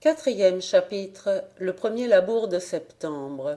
Quatrième chapitre. Le premier labour de septembre.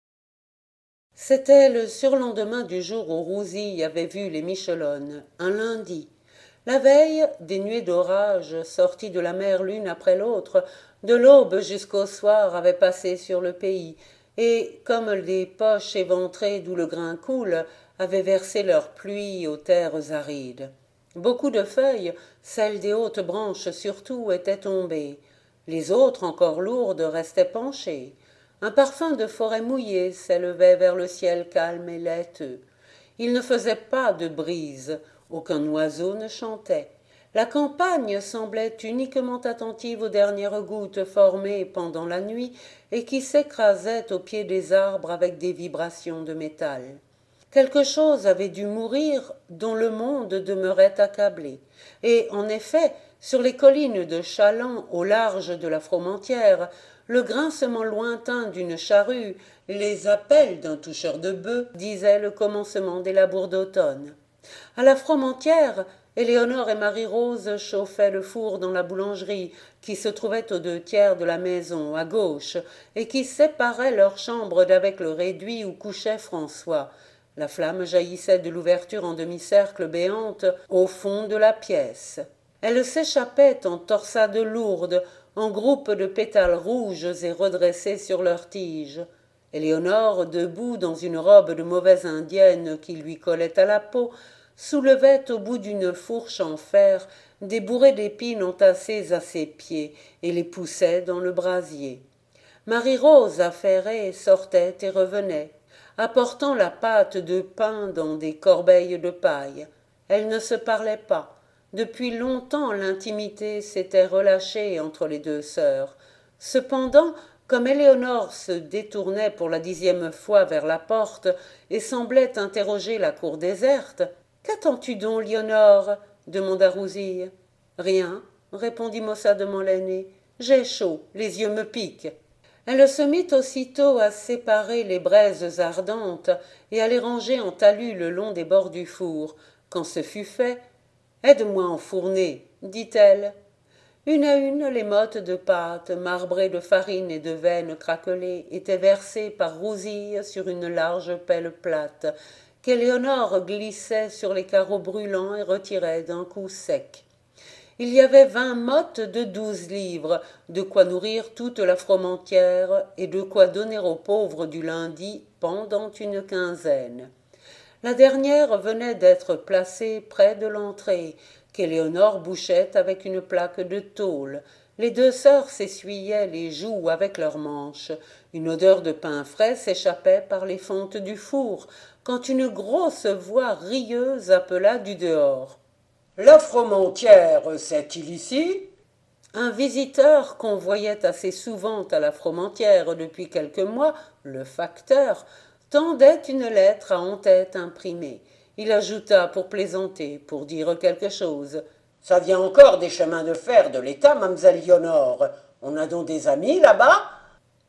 C'était le surlendemain du jour où Rousille avait vu les Michelones, un lundi. La veille, des nuées d'orage, sorties de la mer l'une après l'autre, de l'aube jusqu'au soir, avaient passé sur le pays, et, comme des poches éventrées d'où le grain coule, avaient versé leur pluie aux terres arides. Beaucoup de feuilles, celles des hautes branches surtout, étaient tombées. Les autres, encore lourdes, restaient penchées. Un parfum de forêt mouillée s'élevait vers le ciel calme et laiteux. Il ne faisait pas de brise, aucun oiseau ne chantait. La campagne semblait uniquement attentive aux dernières gouttes formées pendant la nuit et qui s'écrasaient au pied des arbres avec des vibrations de métal. Quelque chose avait dû mourir dont le monde demeurait accablé. Et, en effet, sur les collines de Chaland, au large de la Fromentieре, le grincement lointain d'une charrue, les appels d'un toucheur de bœufs disaient le commencement des labours d'automne. À la Fromentiere, Éléonore et Marie-Rose chauffaient le four dans la boulangerie qui se trouvait aux 2/3 de la maison, à gauche, et qui séparait leur chambre d'avec le réduit où couchait François. La flamme jaillissait de l'ouverture en demi-cercle béante au fond de la pièce. Elle s'échappait en torsades lourdes, en groupes de pétales rouges et redressés sur leurs tiges. Éléonore, debout dans une robe de mauvaise indienne qui lui collait à la peau, soulevait au bout d'une fourche en fer des bourrées d'épines entassées à ses pieds et les poussait dans le brasier. Marie-Rose, affairée, sortait et revenait, apportant la pâte de pain dans des corbeilles de paille. Elles ne se parlaient pas. Depuis longtemps l'intimité s'était relâchée entre les deux sœurs. Cependant, comme Éléonore se détournait pour la 10e fois vers la porte et semblait interroger la cour déserte, « Qu'attends-tu donc, Léonore » demanda Rousille. « Rien, » répondit maussadement l'aînée. « J'ai chaud, les yeux me piquent. » Elle se mit aussitôt à séparer les braises ardentes et à les ranger en talus le long des bords du four. Quand ce fut fait, « Aide-moi à enfourner, » dit-elle. Une à une, les mottes de pâte, marbrées de farine et de veines craquelées, étaient versées par Rousille sur une large pelle plate, qu'Éléonore glissait sur les carreaux brûlants et retirait d'un coup sec. Il y avait 20 mottes de 12 livres, de quoi nourrir toute la Fromentiere et de quoi donner aux pauvres du lundi pendant une quinzaine. La dernière venait d'être placée près de l'entrée, qu'Éléonore bouchait avec une plaque de tôle. Les deux sœurs s'essuyaient les joues avec leurs manches. Une odeur de pain frais s'échappait par les fentes du four, quand une grosse voix rieuse appela du dehors. « La Fromentiere, c'est-il ici » Un visiteur qu'on voyait assez souvent à la Fromentiere depuis quelques mois, le facteur, tendait une lettre à en-tête imprimée. Il ajouta pour plaisanter, pour dire quelque chose. « Ça vient encore des chemins de fer de l'État, mademoiselle Léonore. On a donc des amis là-bas » ?»« Merci, »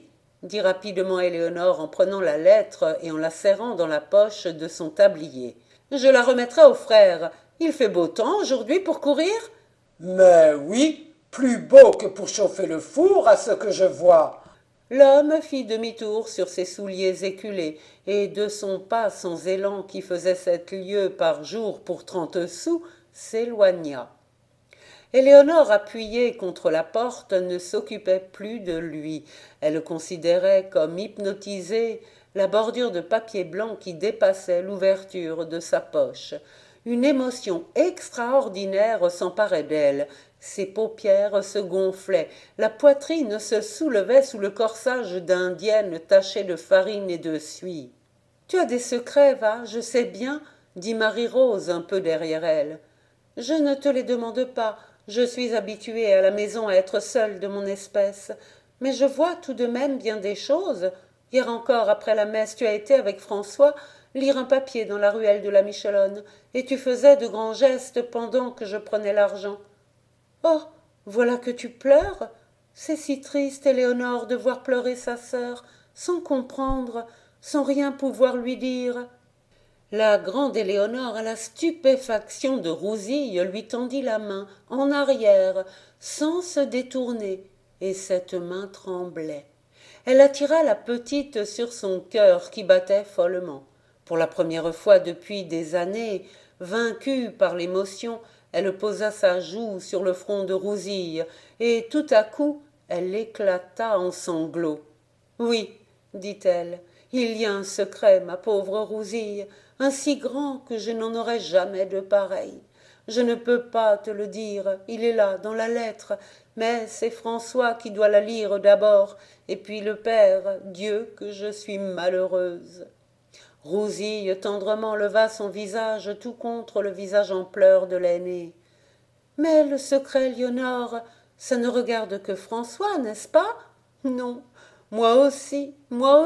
dit rapidement Éléonore en prenant la lettre et en la serrant dans la poche de son tablier. « Je la remettrai au frère. Il fait beau temps aujourd'hui pour courir ?»« Mais oui, plus beau que pour chauffer le four à ce que je vois. » L'homme fit demi-tour sur ses souliers éculés, et de son pas sans élan qui faisait 7 lieues par jour pour 30 sous, s'éloigna. Éléonore, appuyée contre la porte, ne s'occupait plus de lui. Elle considérait comme hypnotisée la bordure de papier blanc qui dépassait l'ouverture de sa poche. Une émotion extraordinaire s'emparait d'elle. Ses paupières se gonflaient, la poitrine se soulevait sous le corsage d'indienne taché de farine et de suie. « Tu as des secrets, va, je sais bien, » dit Marie-Rose un peu derrière elle. « Je ne te les demande pas, je suis habituée à la maison à être seule de mon espèce, mais je vois tout de même bien des choses. Hier encore, après la messe, tu as été avec François lire un papier dans la ruelle de la Michelonne, et tu faisais de grands gestes pendant que je prenais l'argent. Oh, voilà que tu pleures. C'est si triste, Éléonore, de voir pleurer sa sœur, sans comprendre, sans rien pouvoir lui dire. » La grande Éléonore, à la stupéfaction de Rousille, lui tendit la main, en arrière, sans se détourner. et cette main tremblait. Elle attira la petite sur son cœur qui battait follement. Pour la première fois depuis des années, vaincue par l'émotion, elle posa sa joue sur le front de Rousille, et tout à coup elle éclata en sanglots. « Oui, dit-elle, il y a un secret, ma pauvre Rousille, un si grand que je n'en aurai jamais de pareil. Je ne peux pas te le dire, il est là, dans la lettre, mais c'est François qui doit la lire d'abord, et puis le père, Dieu que je suis malheureuse. » Rousille tendrement leva son visage tout contre le visage en pleurs de l'aînée. « Mais le secret, Léonore, ça ne regarde que François, n'est-ce pas? Non, moi aussi,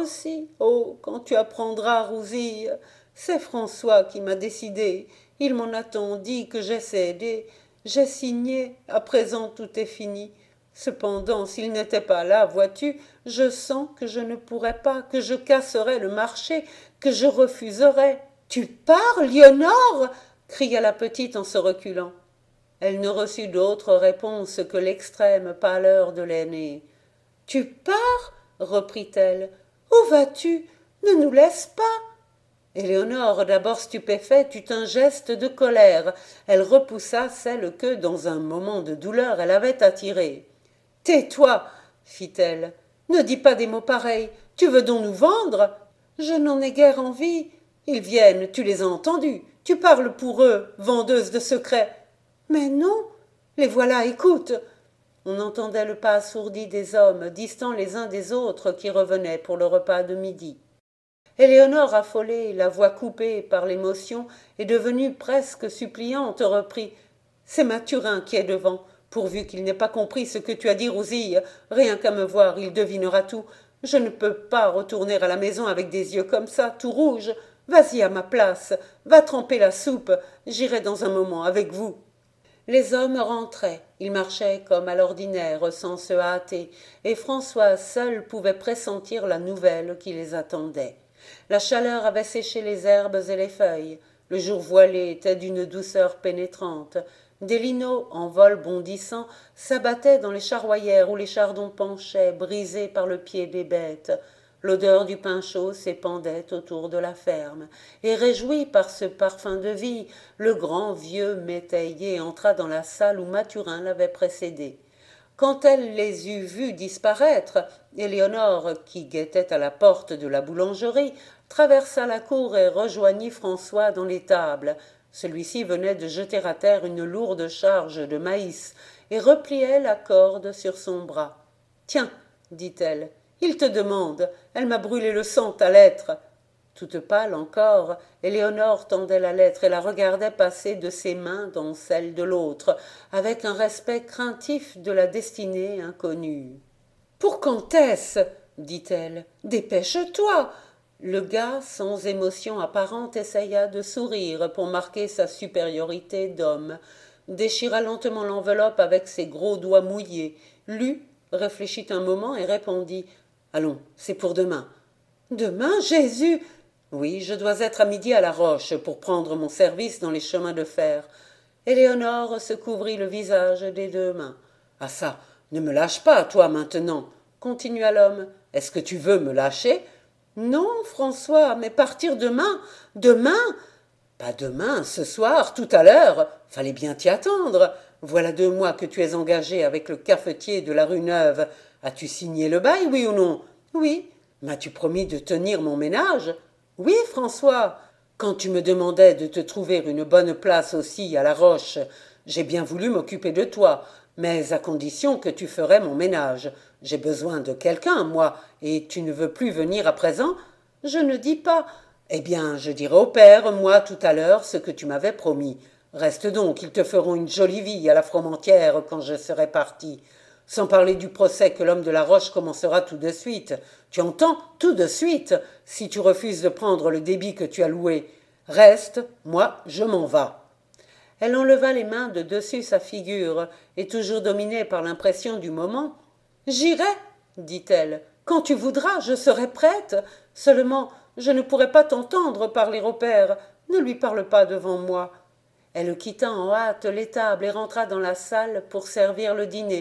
oh, quand tu apprendras, Rousille, c'est François qui m'a décidé, il m'en a tant dit que j'ai cédé, j'ai signé, à présent tout est fini. Cependant, s'il n'était pas là, vois-tu, je sens que je ne pourrais pas, que je casserais le marché, que je refuserais. « Tu pars, Léonore » cria la petite en se reculant. Elle ne reçut d'autre réponse que l'extrême pâleur de l'aînée. « Tu pars » reprit-elle. « Où vas-tu? Ne nous laisse pas !» Éléonore, d'abord stupéfaite, eut un geste de colère. Elle repoussa celle que, dans un moment de douleur, elle avait attirée. « Tais-toi » fit-elle. « Ne dis pas des mots pareils. Tu veux donc nous vendre ?»« Je n'en ai guère envie. Ils viennent, tu les as entendus. Tu parles pour eux, vendeuse de secrets. »« Mais non. Les voilà, écoute !» On entendait le pas assourdi des hommes, distants les uns des autres, qui revenaient pour le repas de midi. Éléonore, affolée, la voix coupée par l'émotion et devenue presque suppliante, reprit. « C'est Mathurin qui est devant, pourvu qu'il n'ait pas compris ce que tu as dit, Rousille. Rien qu'à me voir, il devinera tout. Je ne peux pas retourner à la maison avec des yeux comme ça, tout rouges. Vas-y à ma place, va tremper la soupe, j'irai dans un moment avec vous. » Les hommes rentraient, ils marchaient comme à l'ordinaire, sans se hâter, et François seul pouvait pressentir la nouvelle qui les attendait. La chaleur avait séché les herbes et les feuilles, le jour voilé était d'une douceur pénétrante, des linots, en vol bondissant, s'abattaient dans les charroyères où les chardons penchaient, brisés par le pied des bêtes. L'odeur du pain chaud s'épandait autour de la ferme, et réjoui par ce parfum de vie, le grand vieux métayer entra dans la salle où Mathurin l'avait précédé. Quand elle les eut vus disparaître, Éléonore, qui guettait à la porte de la boulangerie, traversa la cour et rejoignit François dans l'étable. Celui-ci venait de jeter à terre une lourde charge de maïs et repliait la corde sur son bras. « Tiens, dit-elle, il te demande, elle m'a brûlé le sang, ta lettre. » Toute pâle encore, Éléonore tendait la lettre et la regardait passer de ses mains dans celle de l'autre, avec un respect craintif de la destinée inconnue. « Pour quand est-ce » dit-elle. « Dépêche-toi !» Le gars, sans émotion apparente, essaya de sourire pour marquer sa supériorité d'homme, déchira lentement l'enveloppe avec ses gros doigts mouillés, lut, réfléchit un moment et répondit « Allons, c'est pour demain. »« Demain, Jésus !» « Oui, je dois être à midi à la Roche pour prendre mon service dans les chemins de fer. » Éléonore se couvrit le visage des deux mains. « Ah ça, ne me lâche pas, toi, maintenant !» continua l'homme. « Est-ce que tu veux me lâcher ?»« Non, François, mais partir demain. Demain !»« Pas demain, ce soir, tout à l'heure. Fallait bien t'y attendre. Voilà 2 mois que tu es engagé avec le cafetier de la rue Neuve. As-tu signé le bail, oui ou non ? » ?»« Oui. »« M'as-tu promis de tenir mon ménage ?»« Oui, François. Quand tu me demandais de te trouver une bonne place aussi à la Roche, j'ai bien voulu m'occuper de toi, mais à condition que tu ferais mon ménage. J'ai besoin de quelqu'un, moi, et tu ne veux plus venir à présent ? » ?»« Je ne dis pas. »« Eh bien, je dirai au père, moi, tout à l'heure, ce que tu m'avais promis. Reste donc, ils te feront une jolie vie à la Fromentieère quand je serai parti. Sans parler du procès que l'homme de la Roche commencera tout de suite. Tu entends ? Tout de suite, si tu refuses de prendre le débit que tu as loué. Reste, moi, je m'en vas. » Elle enleva les mains de dessus sa figure, et toujours dominée par l'impression du moment. « J'irai, dit-elle. Quand tu voudras, je serai prête. Seulement, je ne pourrai pas t'entendre parler au père. Ne lui parle pas devant moi. » Elle quitta en hâte l'étable et rentra dans la salle pour servir le dîner,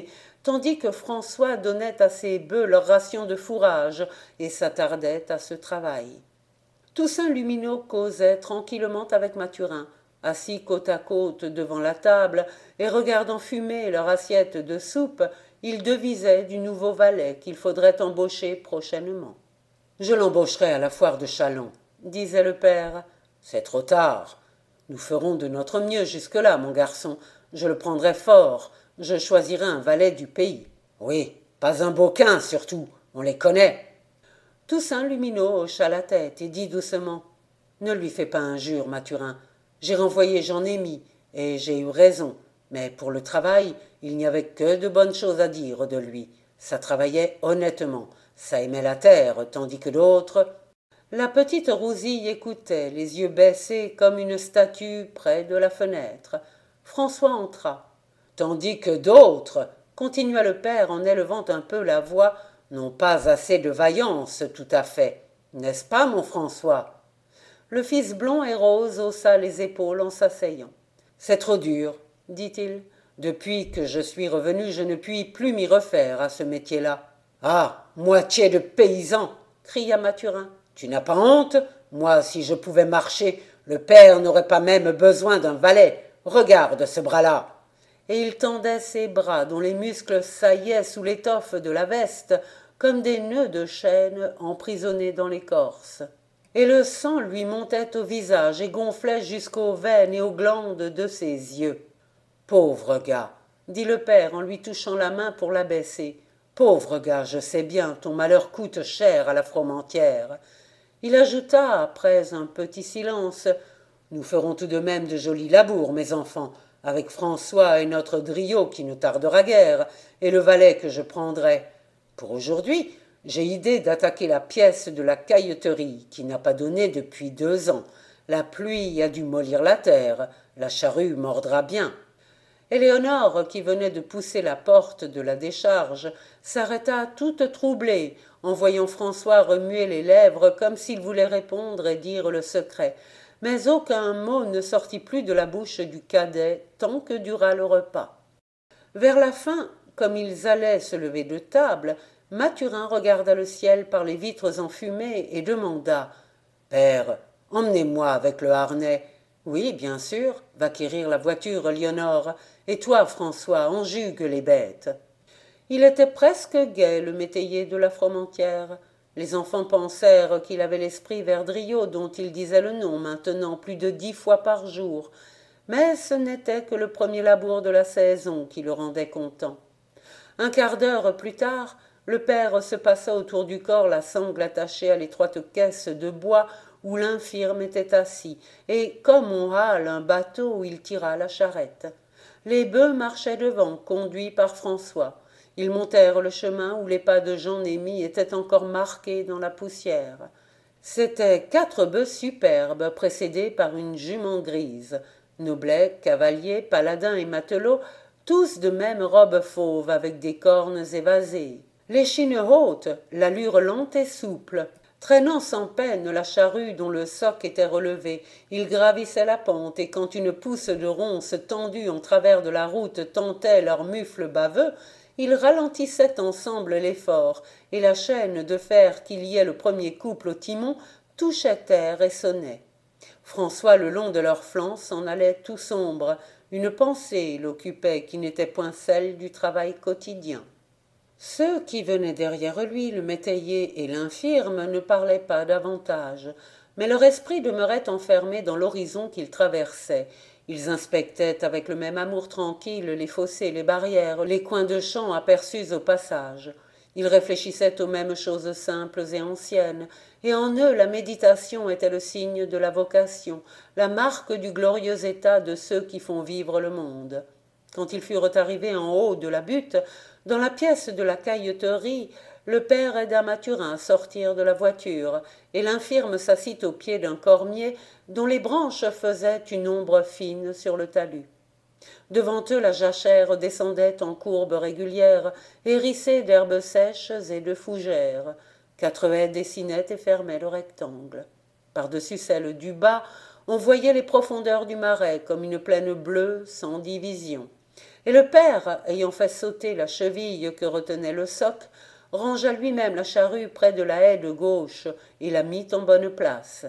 tandis que François donnait à ses bœufs leur ration de fourrage et s'attardait à ce travail. Toussaint Lumineau causait tranquillement avec Mathurin, assis côte à côte devant la table et regardant fumer leur assiette de soupe. Il devisait du nouveau valet qu'il faudrait embaucher prochainement. « Je l'embaucherai à la foire de Châlons, » disait le père. « C'est trop tard. Nous ferons de notre mieux jusque-là, mon garçon. Je le prendrai fort. Je choisirai un valet du pays. Oui, pas un Beauquin, surtout. On les connaît. » Toussaint Lumineau hocha la tête et dit doucement: « Ne lui fais pas injure, Mathurin. J'ai renvoyé Jean-Némi, et j'ai eu raison. Mais pour le travail, il n'y avait que de bonnes choses à dire de lui. Ça travaillait honnêtement. Ça aimait la terre, tandis que d'autres… » La petite Rousille écoutait, les yeux baissés comme une statue près de la fenêtre. François entra. « Tandis que d'autres, » continua le père en élevant un peu la voix, « n'ont pas assez de vaillance, tout à fait. N'est-ce pas, mon François ?» Le fils blond et rose haussa les épaules en s'asseyant. « C'est trop dur, » dit-il. « Depuis que je suis revenu, je ne puis plus m'y refaire à ce métier-là. »« Ah, moitié de paysan !» cria Mathurin. « Tu n'as pas honte? Moi, si je pouvais marcher, le père n'aurait pas même besoin d'un valet. Regarde ce bras-là !» Et il tendait ses bras dont les muscles saillaient sous l'étoffe de la veste comme des nœuds de chêne emprisonnés dans l'écorce. Et le sang lui montait au visage et gonflait jusqu'aux veines et aux glandes de ses yeux. « Pauvre gars !» dit le père en lui touchant la main pour l'abaisser. « Pauvre gars, je sais bien, ton malheur coûte cher à la Fromentieère. » Il ajouta, après un petit silence: « Nous ferons tout de même de jolis labours, mes enfants, avec François et notre Driot qui ne tardera guère, et le valet que je prendrai. Pour aujourd'hui, j'ai idée d'attaquer la pièce de la cailletterie, qui n'a pas donné depuis 2 ans. La pluie a dû mollir la terre, la charrue mordra bien. » Éléonore, qui venait de pousser la porte de la décharge, s'arrêta toute troublée en voyant François remuer les lèvres comme s'il voulait répondre et dire le secret. Mais aucun mot ne sortit plus de la bouche du cadet tant que dura le repas. Vers la fin, comme ils allaient se lever de table, Mathurin regarda le ciel par les vitres enfumées et demanda: « Père, emmenez-moi avec le harnais. »« Oui, bien sûr, va quérir la voiture, Léonore. Et toi, François, enjugue les bêtes. » Il était presque gai, le métayer de la Fromentieère. Les enfants pensèrent qu'il avait l'esprit vers Driot, dont il disait le nom maintenant plus de 10 fois par jour. Mais ce n'était que le premier labour de la saison qui le rendait content. Un quart d'heure plus tard, le père se passa autour du corps la sangle attachée à l'étroite caisse de bois où l'infirme était assis, et, comme on hale un bateau, il tira la charrette. Les bœufs marchaient devant, conduits par François. Ils montèrent le chemin où les pas de Jean-Némi étaient encore marqués dans la poussière. C'étaient 4 bœufs superbes, précédés par une jument grise. Noblet, cavalier, paladin et matelot, tous de même robe fauve avec des cornes évasées. L'échine haute, l'allure lente et souple. Traînant sans peine la charrue dont le soc était relevé, ils gravissaient la pente, et quand une pousse de ronces tendue en travers de la route tentait leurs mufles baveux, ils ralentissaient ensemble l'effort, et la chaîne de fer qui liait le premier couple au timon touchait terre et sonnait. François, le long de leurs flancs, s'en allait tout sombre. Une pensée l'occupait qui n'était point celle du travail quotidien. Ceux qui venaient derrière lui, le métayer et l'infirme, ne parlaient pas davantage, mais leur esprit demeurait enfermé dans l'horizon qu'ils traversaient. Ils inspectaient avec le même amour tranquille les fossés, les barrières, les coins de champs aperçus au passage. Ils réfléchissaient aux mêmes choses simples et anciennes, et en eux la méditation était le signe de la vocation, la marque du glorieux état de ceux qui font vivre le monde. Quand ils furent arrivés en haut de la butte, dans la pièce de la cailletterie, le père aida Mathurin à sortir de la voiture, et l'infirme s'assit au pied d'un cormier dont les branches faisaient une ombre fine sur le talus. Devant eux, la jachère descendait en courbe régulière, hérissée d'herbes sèches et de fougères. 4 haies dessinaient et fermaient le rectangle. Par-dessus celle du bas, on voyait les profondeurs du marais comme une plaine bleue sans division. et le père, ayant fait sauter la cheville que retenait le soc, rangea lui-même la charrue près de la haie de gauche et la mit en bonne place.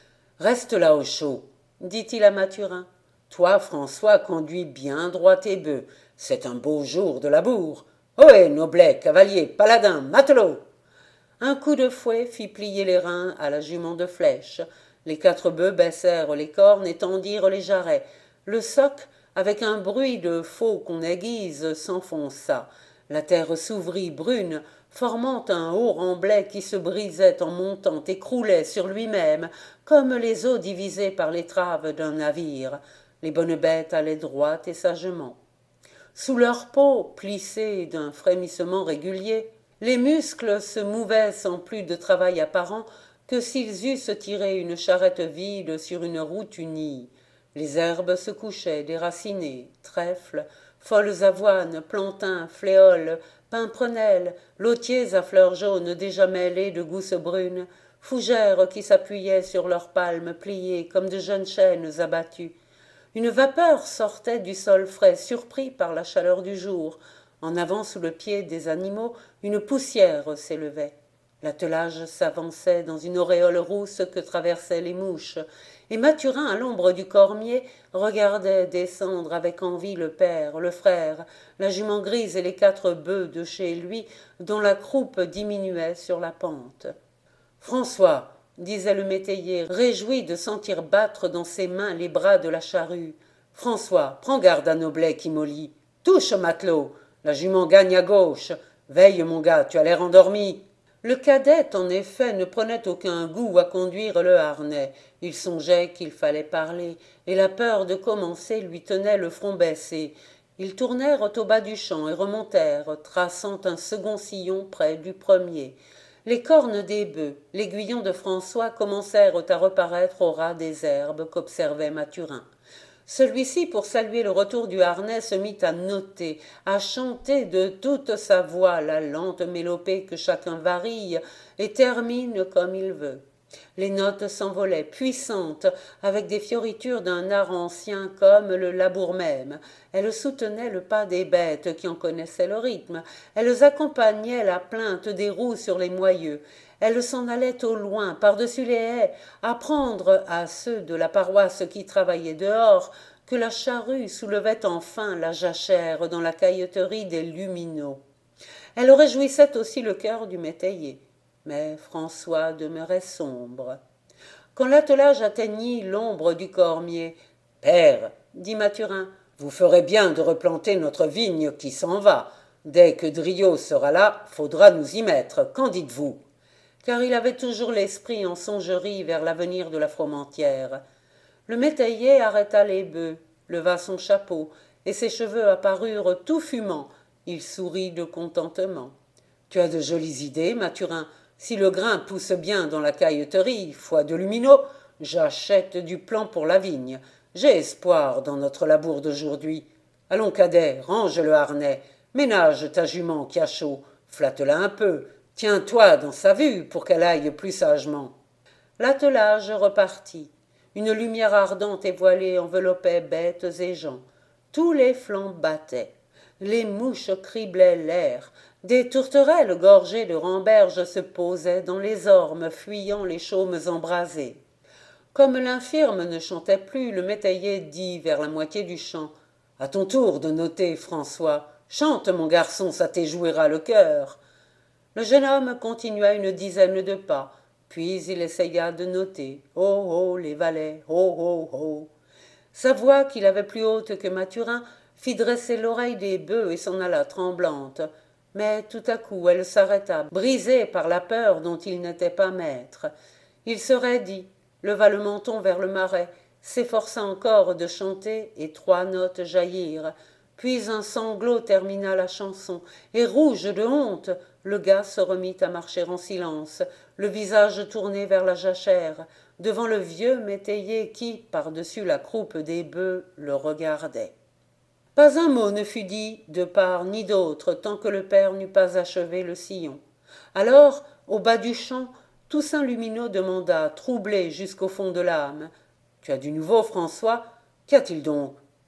« Reste là au chaud, dit-il à Mathurin. Toi, François, conduis bien droit tes bœufs. C'est un beau jour de labour. Ohé, noblets, cavaliers, paladins, matelots !» Un coup de fouet fit plier les reins à la jument de flèche. Les 4 bœufs baissèrent les cornes et tendirent les jarrets. Le soc, avec un bruit de faux qu'on aiguise, s'enfonça. La terre s'ouvrit brune, formant un haut remblai qui se brisait en montant et croulait sur lui-même, comme les eaux divisées par l'étrave d'un navire. Les bonnes bêtes allaient droites et sagement. Sous leur peau, plissée d'un frémissement régulier, les muscles se mouvaient sans plus de travail apparent que s'ils eussent tiré une charrette vide sur une route unie. Les herbes se couchaient déracinées, trèfles, folles avoines, plantains, fléoles, pimprenelles, lotiers à fleurs jaunes déjà mêlées de gousses brunes, fougères qui s'appuyaient sur leurs palmes pliées comme de jeunes chênes abattus. Une vapeur sortait du sol frais, surpris par la chaleur du jour. En avant, sous le pied des animaux, une poussière s'élevait. L'attelage s'avançait dans une auréole rousse que traversaient les mouches, et Mathurin, à l'ombre du cormier, regardait descendre avec envie le père, le frère, la jument grise et les 4 bœufs de chez lui, dont la croupe diminuait sur la pente. « François, disait le métayer, réjoui de sentir battre dans ses mains les bras de la charrue. « François, prends garde à Noblet qui mollit. Touche, matelot, la jument gagne à gauche. Veille, mon gars, tu as l'air endormi. » Le cadet, en effet, ne prenait aucun goût à conduire le harnais. Il songeait qu'il fallait parler, et la peur de commencer lui tenait le front baissé. Ils tournèrent au bas du champ et remontèrent, traçant un second sillon près du premier. Les cornes des bœufs, l'aiguillon de François commencèrent à reparaître au ras des herbes qu'observait Mathurin. Celui-ci, pour saluer le retour du harnais, se mit à noter, à chanter de toute sa voix la lente mélopée que chacun varie et termine comme il veut. Les notes s'envolaient, puissantes, avec des fioritures d'un art ancien comme le labour même. Elles soutenaient le pas des bêtes qui en connaissaient le rythme. Elles accompagnaient la plainte des roues sur les moyeux. Elles s'en allaient au loin, par-dessus les haies, apprendre à ceux de la paroisse qui travaillaient dehors que la charrue soulevait enfin la jachère dans la cailletterie des Lumineaux. Elles réjouissaient aussi le cœur du métayer. Mais François demeurait sombre. Quand l'attelage atteignit l'ombre du cormier, « Père, dit Mathurin, vous ferez bien de replanter notre vigne qui s'en va. Dès que Driot sera là, faudra nous y mettre. Qu'en dites-vous » Car il avait toujours l'esprit en songerie vers l'avenir de la Fromentieère. Le métayer arrêta les bœufs, leva son chapeau, et ses cheveux apparurent tout fumants. Il sourit de contentement. « Tu as de jolies idées, Mathurin. Si le grain pousse bien dans la cailletterie, foi de Lumineaux, j'achète du plan pour la vigne. J'ai espoir dans notre labour d'aujourd'hui. Allons, cadet, range le harnais, ménage ta jument qui a chaud, flatte-la un peu, tiens-toi dans sa vue pour qu'elle aille plus sagement. » L'attelage repartit. Une lumière ardente et voilée enveloppait bêtes et gens. Tous les flancs battaient. Les mouches criblaient l'air. Des tourterelles gorgées de ramberges se posaient dans les ormes, fuyant les chaumes embrasés. Comme l'infirme ne chantait plus, le métayer dit vers la moitié du chant. « À ton tour de noter, François. Chante, mon garçon, ça t'éjouira le cœur. » Le jeune homme continua une dizaine de pas, puis il essaya de noter. « Oh, oh, les valets, oh, oh, oh !» Sa voix, qu'il avait plus haute que Mathurin, fit dresser l'oreille des bœufs et s'en alla tremblante. Mais tout à coup elle s'arrêta, brisée par la peur dont il n'était pas maître. Il se raidit, leva le menton vers le marais, s'efforça encore de chanter, et 3 notes jaillirent. Puis un sanglot termina la chanson, et rouge de honte, le gars se remit à marcher en silence, le visage tourné vers la jachère, devant le vieux métayer qui, par-dessus la croupe des bœufs, le regardait. Pas un mot ne fut dit de part ni d'autre tant que le père n'eut pas achevé le sillon. Alors, au bas du champ, Toussaint Lumineaux demanda, troublé jusqu'au fond de l'âme. « Tu as du nouveau, François ? Qu'y a-t-il donc »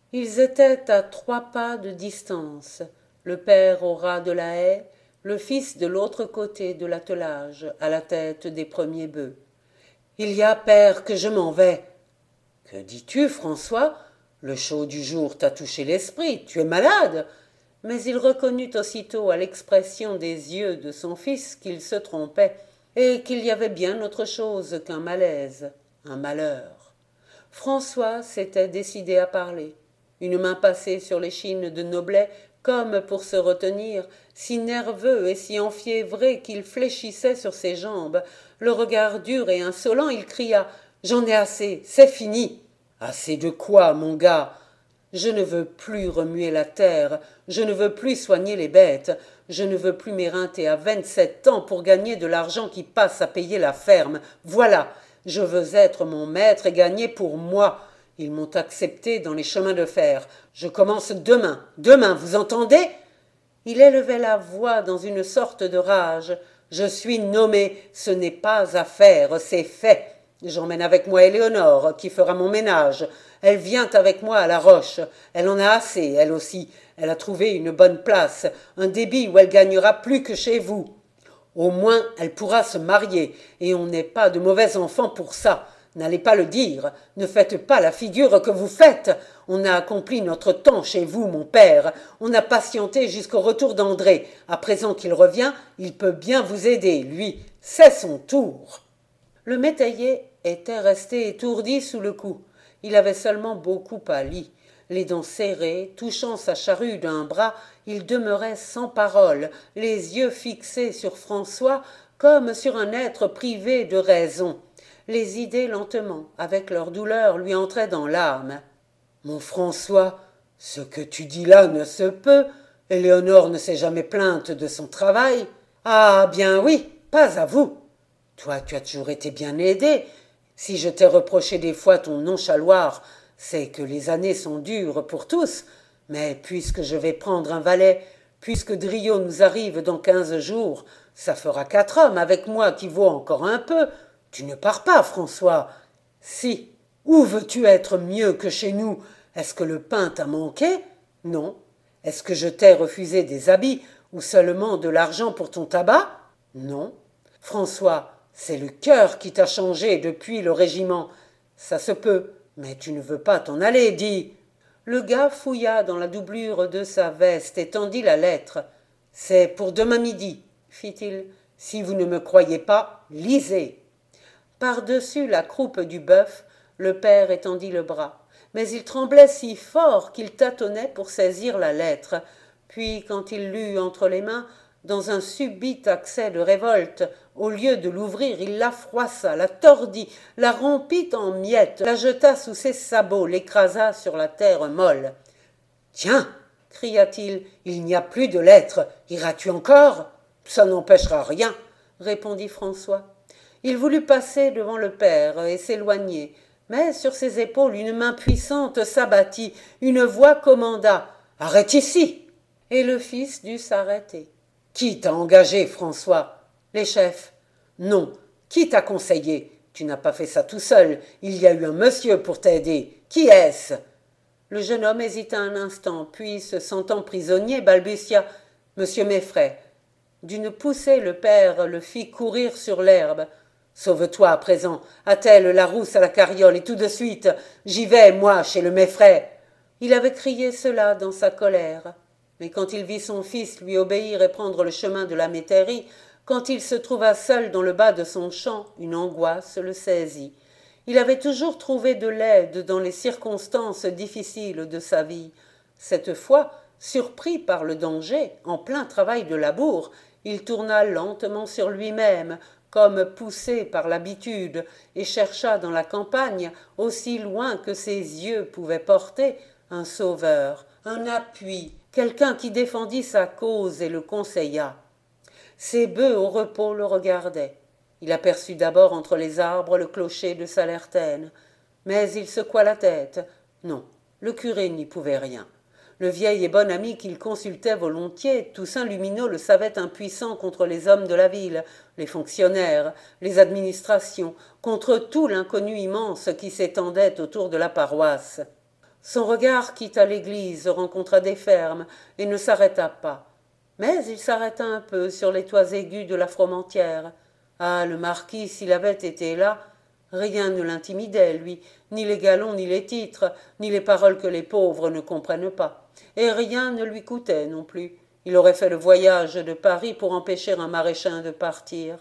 Ils étaient à 3 pas de distance, le père au ras de la haie, le fils de l'autre côté de l'attelage, à la tête des premiers bœufs. Il y a, père, que je m'en vais. Que dis-tu, François? Le chaud du jour t'a touché l'esprit, tu es malade. Mais il reconnut aussitôt à l'expression des yeux de son fils qu'il se trompait, et qu'il y avait bien autre chose qu'un malaise, un malheur. François s'était décidé à parler. Une main passée sur l'échine de Noblet, comme pour se retenir, si nerveux et si enfiévré qu'il fléchissait sur ses jambes, le regard dur et insolent, il cria « J'en ai assez, c'est fini !»« Assez de quoi, mon gars ? Je ne veux plus remuer la terre, je ne veux plus soigner les bêtes, je ne veux plus m'éreinter à 27 ans pour gagner de l'argent qui passe à payer la ferme. Voilà, je veux être mon maître et gagner pour moi. Ils m'ont accepté dans les chemins de fer. Je commence demain. Demain, vous entendez ? Il élevait la voix dans une sorte de rage. Je suis nommé, ce n'est pas à faire, c'est fait. J'emmène avec moi Éléonore, qui fera mon ménage. Elle vient avec moi à la Roche. Elle en a assez, elle aussi. Elle a trouvé une bonne place, un débit où elle gagnera plus que chez vous. Au moins, elle pourra se marier, et on n'est pas de mauvais enfants pour ça. N'allez pas le dire, ne faites pas la figure que vous faites. On a accompli notre temps chez vous, mon père. On a patienté jusqu'au retour d'André. À présent qu'il revient, il peut bien vous aider, lui. C'est son tour. Le métayer était resté étourdi sous le coup. Il avait seulement beaucoup pâli. Les dents serrées, touchant sa charrue d'un bras, il demeurait sans parole, les yeux fixés sur François comme sur un être privé de raison. Les idées lentement, avec leur douleur, lui entraient dans l'âme. « Mon François, ce que tu dis là ne se peut. Éléonore ne s'est jamais plainte de son travail. »« Ah, bien oui, pas à vous. Toi, tu as toujours été bien aidé. Si je t'ai reproché des fois ton nonchaloir, c'est que les années sont dures pour tous. Mais puisque je vais prendre un valet, puisque Driot nous arrive dans 15 jours, ça fera 4 hommes avec moi qui vaut encore un peu. Tu ne pars pas, François. Si. Où veux-tu être mieux que chez nous? Est-ce que le pain t'a manqué? Non. Est-ce que je t'ai refusé des habits ou seulement de l'argent pour ton tabac? Non. François, c'est le cœur qui t'a changé depuis le régiment. Ça se peut, mais tu ne veux pas t'en aller, dis. Le gars fouilla dans la doublure de sa veste et tendit la lettre. C'est pour demain midi, fit-il. Si vous ne me croyez pas, lisez. Par-dessus la croupe du bœuf, le père étendit le bras. Mais il tremblait si fort qu'il tâtonnait pour saisir la lettre. Puis, quand il l'eut entre les mains, dans un subit accès de révolte, au lieu de l'ouvrir, il la froissa, la tordit, la rompit en miettes, la jeta sous ses sabots, l'écrasa sur la terre molle. « Tiens !» cria-t-il, « il n'y a plus de lettres. Iras-tu encore ?»« Ça n'empêchera rien, » répondit François. Il voulut passer devant le père et s'éloigner, mais sur ses épaules une main puissante s'abattit, une voix commanda « Arrête ici !» Et le fils dut s'arrêter. « Qui t'a engagé, François ?»« Les chefs. »« Non. Qui t'a conseillé ? Tu n'as pas fait ça tout seul. Il y a eu un monsieur pour t'aider. Qui est-ce » Le jeune homme hésita un instant, puis, se sentant prisonnier, balbutia « Monsieur Meffray. » D'une poussée, le père le fit courir sur l'herbe. « Sauve-toi à présent, attelle la rousse à la carriole, et tout de suite, j'y vais, moi, chez le Meffray. » Il avait crié cela dans sa colère. Mais quand il vit son fils lui obéir et prendre le chemin de la métairie, quand il se trouva seul dans le bas de son champ, une angoisse le saisit. Il avait toujours trouvé de l'aide dans les circonstances difficiles de sa vie. Cette fois, surpris par le danger, en plein travail de labour, il tourna lentement sur lui-même, comme poussé par l'habitude, et chercha dans la campagne, aussi loin que ses yeux pouvaient porter, un sauveur, un appui, quelqu'un qui défendît sa cause et le conseillât. Ses bœufs au repos le regardaient. Il aperçut d'abord entre les arbres le clocher de Salertaine, mais il secoua la tête. Non, le curé n'y pouvait rien. Le vieil et bon ami qu'il consultait volontiers, Toussaint Lumineau le savait impuissant contre les hommes de la ville, les fonctionnaires, les administrations, contre tout l'inconnu immense qui s'étendait autour de la paroisse. Son regard quitta l'église, rencontra des fermes, et ne s'arrêta pas. Mais il s'arrêta un peu sur les toits aigus de la Fromentieère. Ah, le marquis, s'il avait été là, rien ne l'intimidait, lui, ni les galons, ni les titres, ni les paroles que les pauvres ne comprennent pas. Et rien ne lui coûtait non plus. Il aurait fait le voyage de Paris pour empêcher un maréchal de partir.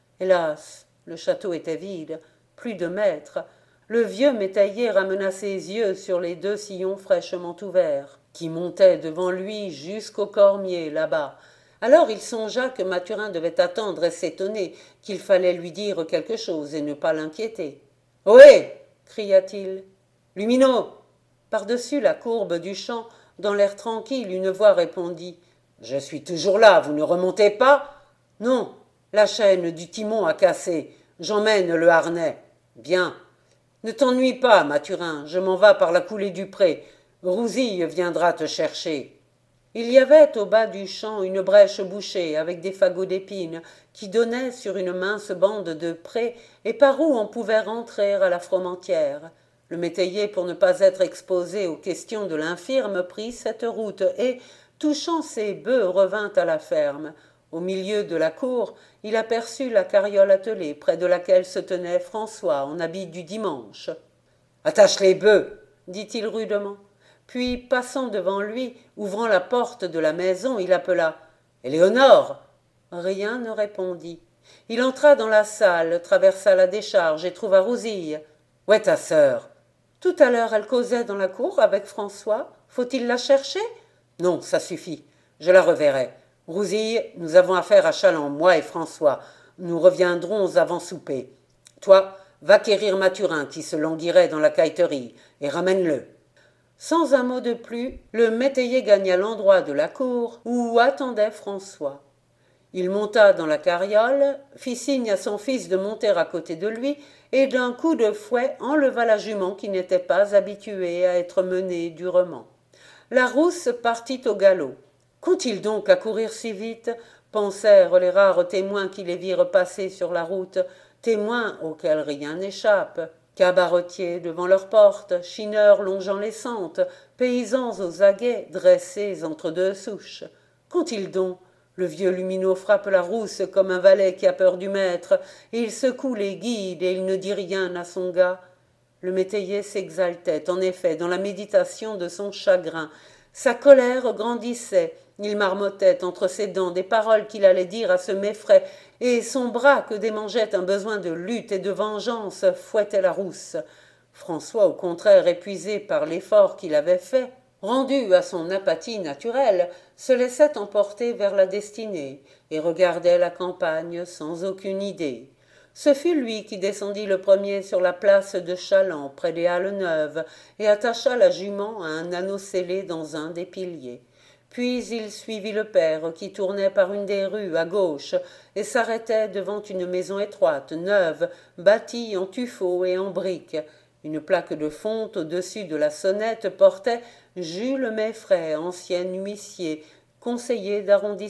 Hélas, le château était vide, plus de maître. Le vieux métayer ramena ses yeux sur les 2 sillons fraîchement ouverts, qui montaient devant lui jusqu'au cormier, là-bas. Alors il songea que Mathurin devait attendre et s'étonner, qu'il fallait lui dire quelque chose et ne pas l'inquiéter. « Ohé !» cria-t-il. « Lumineux !» Par-dessus la courbe du champ, dans l'air tranquille, une voix répondit. « Je suis toujours là, vous ne remontez pas ?»« Non, la chaîne du timon a cassé. J'emmène le harnais. »« Bien. » « Ne t'ennuie pas, Mathurin, je m'en vas par la coulée du pré. Rousille viendra te chercher. » Il y avait au bas du champ une brèche bouchée avec des fagots d'épines qui donnaient sur une mince bande de pré et par où on pouvait rentrer à la Fromentieère. Le métayer, pour ne pas être exposé aux questions de l'infirme, prit cette route et, touchant ses bœufs, revint à la ferme. Au milieu de la cour, il aperçut la carriole attelée, près de laquelle se tenait François en habit du dimanche. « Attache les bœufs !» dit-il rudement. Puis, passant devant lui, ouvrant la porte de la maison, il appela « Éléonore !» Rien ne répondit. Il entra dans la salle, traversa la décharge et trouva Rousille. « Où est ta sœur ?»« Tout à l'heure, elle causait dans la cour avec François. Faut-il la chercher ?»« Non, ça suffit. Je la reverrai. Rousille, nous avons affaire à Châlons, moi et François. Nous reviendrons avant souper. Toi, va quérir Mathurin qui se languirait dans la cailleterie, et ramène-le. » Sans un mot de plus, le métayer gagna l'endroit de la cour où attendait François. Il monta dans la carriole, fit signe à son fils de monter à côté de lui, et d'un coup de fouet enleva la jument qui n'était pas habituée à être menée durement. La rousse partit au galop. Qu'ont-ils donc à courir si vite pensèrent les rares témoins qui les virent passer sur la route, témoins auxquels rien n'échappe. Cabaretiers devant leurs portes, chineurs longeant les sentes, paysans aux aguets dressés entre 2 souches. Qu'ont-ils donc? Le vieux Lumineux frappe la rousse comme un valet qui a peur du maître, et il secoue les guides et il ne dit rien à son gars. Le métayer s'exaltait, en effet, dans la méditation de son chagrin. Sa colère grandissait, il marmottait entre ses dents des paroles qu'il allait dire à ce méfrais, et son bras, que démangeait un besoin de lutte et de vengeance, fouettait la rousse. François, au contraire, épuisé par l'effort qu'il avait fait, rendu à son apathie naturelle, se laissait emporter vers la destinée, et regardait la campagne sans aucune idée. Ce fut lui qui descendit le premier sur la place de Châlons, près des Halles Neuves, et attacha la jument à un anneau scellé dans un des piliers. Puis il suivit le père, qui tournait par une des rues à gauche, et s'arrêtait devant une maison étroite, neuve, bâtie en tuffeau et en briques. Une plaque de fonte au-dessus de la sonnette portait « Jules Meffray, ancien huissier, conseiller d'arrondissement ».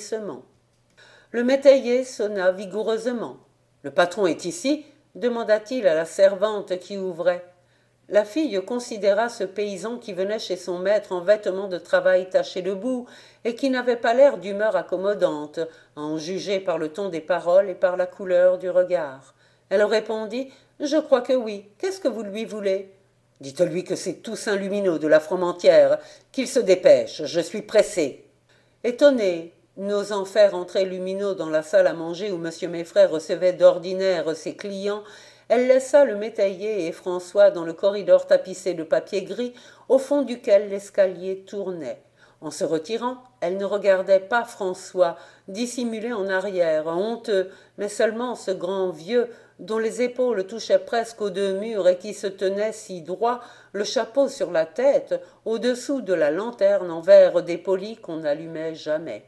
Le métayer sonna vigoureusement. « Le patron est ici ?» demanda-t-il à la servante qui ouvrait. La fille considéra ce paysan qui venait chez son maître en vêtements de travail tachés de boue et qui n'avait pas l'air d'humeur accommodante, à en juger par le ton des paroles et par la couleur du regard. Elle répondit « Je crois que oui. Qu'est-ce que vous lui voulez ?»« Dites-lui que c'est Toussaint Lumineux de la Fromentieère, qu'il se dépêche, je suis pressé. » Étonné, n'osant faire entrer Lumineux dans la salle à manger où M. Meffray recevait d'ordinaire ses clients, elle laissa le métayer et François dans le corridor tapissé de papier gris, au fond duquel l'escalier tournait. En se retirant, elle ne regardait pas François, dissimulé en arrière, honteux, mais seulement ce grand vieux, dont les épaules touchaient presque aux 2 murs et qui se tenait si droit, le chapeau sur la tête, au-dessous de la lanterne en verre dépoli qu'on n'allumait jamais.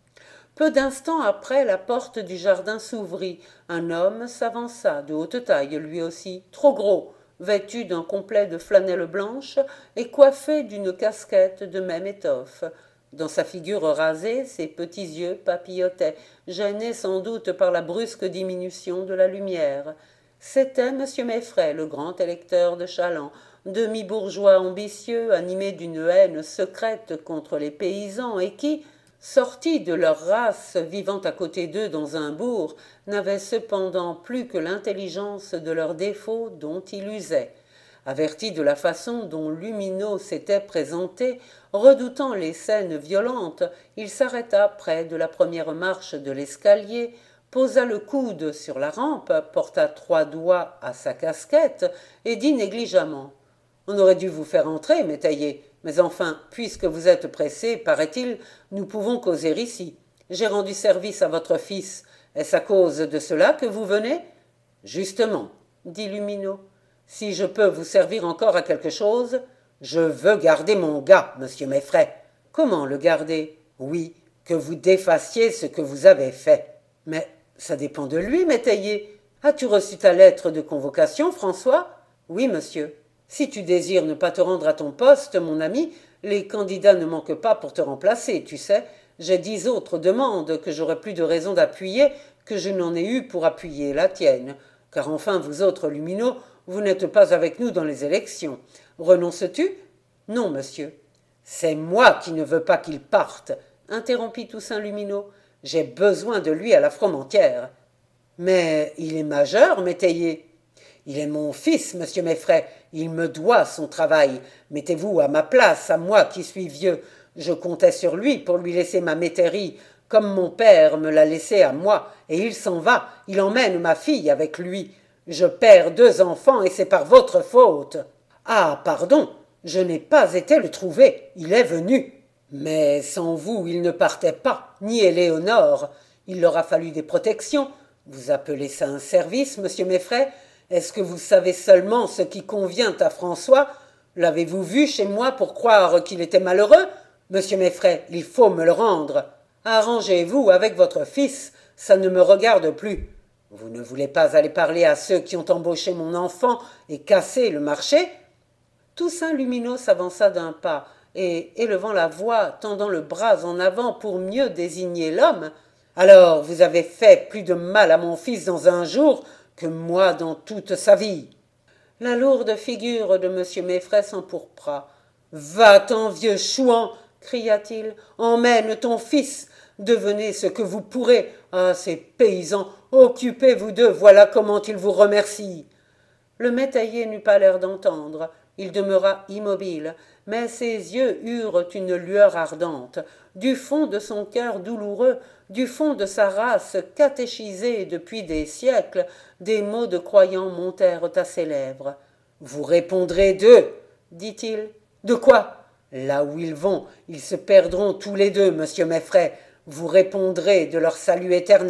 Peu d'instants après, la porte du jardin s'ouvrit. Un homme s'avança, de haute taille lui aussi, trop gros, vêtu d'un complet de flanelle blanche et coiffé d'une casquette de même étoffe. Dans sa figure rasée, ses petits yeux papillotaient, gênés sans doute par la brusque diminution de la lumière. C'était M. Meffray, le grand électeur de Châlons, demi-bourgeois ambitieux, animés d'une haine secrète contre les paysans et qui, sortis de leur race, vivant à côté d'eux dans un bourg, n'avaient cependant plus que l'intelligence de leurs défauts dont il usait. Averti de la façon dont Lumineau s'était présenté, redoutant les scènes violentes, il s'arrêta près de la première marche de l'escalier, posa le coude sur la rampe, porta 3 doigts à sa casquette et dit négligemment « On aurait dû vous faire entrer, métayer, mais enfin, puisque vous êtes pressé, paraît-il, nous pouvons causer ici. J'ai rendu service à votre fils. Est-ce à cause de cela que vous venez ?»« Justement, » dit Lumineau. « Si je peux vous servir encore à quelque chose, je veux garder mon gars, monsieur Meffray. »« Comment le garder ?»« Oui, que vous défassiez ce que vous avez fait. »« Mais ça dépend de lui, métayer. As-tu reçu ta lettre de convocation, François ?»« Oui, monsieur. »« Si tu désires ne pas te rendre à ton poste, mon ami, les candidats ne manquent pas pour te remplacer, tu sais. J'ai 10 autres demandes que j'aurais plus de raison d'appuyer que je n'en ai eu pour appuyer la tienne. Car enfin, vous autres Lumineaux, vous n'êtes pas avec nous dans les élections. Renonces-tu ? » ?»« Non, monsieur. »« C'est moi qui ne veux pas qu'il parte, » interrompit Toussaint Lumineau. « J'ai besoin de lui à la Fromentieре. »« Mais il est majeur, métayer. »« Il est mon fils, monsieur Meffray. Il me doit son travail. Mettez-vous à ma place, à moi qui suis vieux. Je comptais sur lui pour lui laisser ma métairie, comme mon père me l'a laissé à moi, et il s'en va. Il emmène ma fille avec lui. Je perds 2 enfants et c'est par votre faute. »« Ah, pardon, je n'ai pas été le trouver. Il est venu. »« Mais sans vous, il ne partait pas, ni Éléonore. Il leur a fallu des protections. Vous appelez ça un service, monsieur Meffray ? Est-ce que vous savez seulement ce qui convient à François ? L'avez-vous vu chez moi pour croire qu'il était malheureux ? Monsieur Meffray, il faut me le rendre. Arrangez-vous avec votre fils, ça ne me regarde plus. Vous ne voulez pas aller parler à ceux qui ont embauché mon enfant et cassé le marché ?» Toussaint Lumineau s'avança d'un pas et, élevant la voix, tendant le bras en avant pour mieux désigner l'homme, « Alors, vous avez fait plus de mal à mon fils dans un jour que moi dans toute sa vie. » La lourde figure de M. Meffray s'empourpra. « Va-t'en, vieux chouan !» cria-t-il. « Emmène ton fils. Devenez ce que vous pourrez. Ah, ces paysans, occupez-vous d'eux, voilà comment ils vous remercient. » Le métayer n'eut pas l'air d'entendre. Il demeura immobile, mais ses yeux eurent une lueur ardente. Du fond de son cœur douloureux, du fond de sa race catéchisée depuis des siècles, des mots de croyants montèrent à ses lèvres. « Vous répondrez d'eux, dit-il. De quoi ? Là où ils vont, ils se perdront tous les deux, monsieur Meffray. Vous répondrez de leur salut éternel. »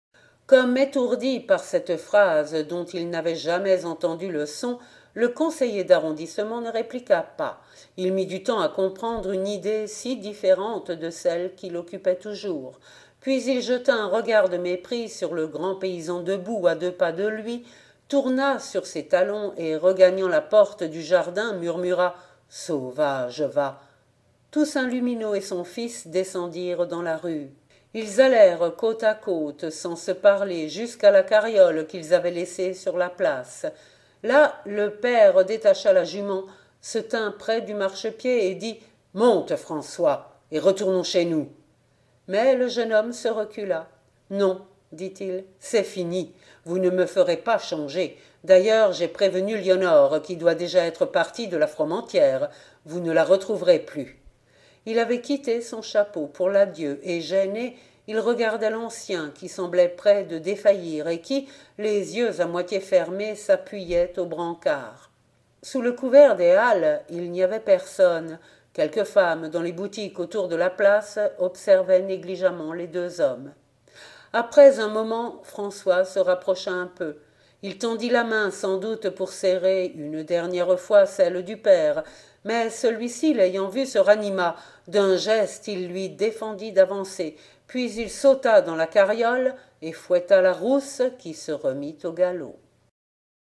Comme étourdi par cette phrase dont il n'avait jamais entendu le son, le conseiller d'arrondissement ne répliqua pas. Il mit du temps à comprendre une idée si différente de celle qui l'occupait toujours. Puis il jeta un regard de mépris sur le grand paysan debout à 2 pas de lui, tourna sur ses talons et, regagnant la porte du jardin, murmura « Sauvage, va !» Toussaint Lumineau et son fils descendirent dans la rue. Ils allèrent côte à côte, sans se parler, jusqu'à la carriole qu'ils avaient laissée sur la place. Là, le père détacha la jument, se tint près du marchepied et dit « Monte, François, et retournons chez nous. » Mais le jeune homme se recula. « Non, dit-il, c'est fini. Vous ne me ferez pas changer. D'ailleurs, j'ai prévenu Léonore, qui doit déjà être partie de la Fromentieре. Vous ne la retrouverez plus. » Il avait quitté son chapeau pour l'adieu et, gêné, il regardait l'ancien qui semblait près de défaillir et qui, les yeux à moitié fermés, s'appuyait au brancard. Sous le couvert des halles, il n'y avait personne. Quelques femmes, dans les boutiques autour de la place, observaient négligemment les 2 hommes. Après un moment, François se rapprocha un peu. Il tendit la main sans doute pour serrer une dernière fois celle du père, mais celui-ci, l'ayant vu, se ranima. D'un geste, il lui défendit d'avancer, puis il sauta dans la carriole et fouetta la rousse qui se remit au galop.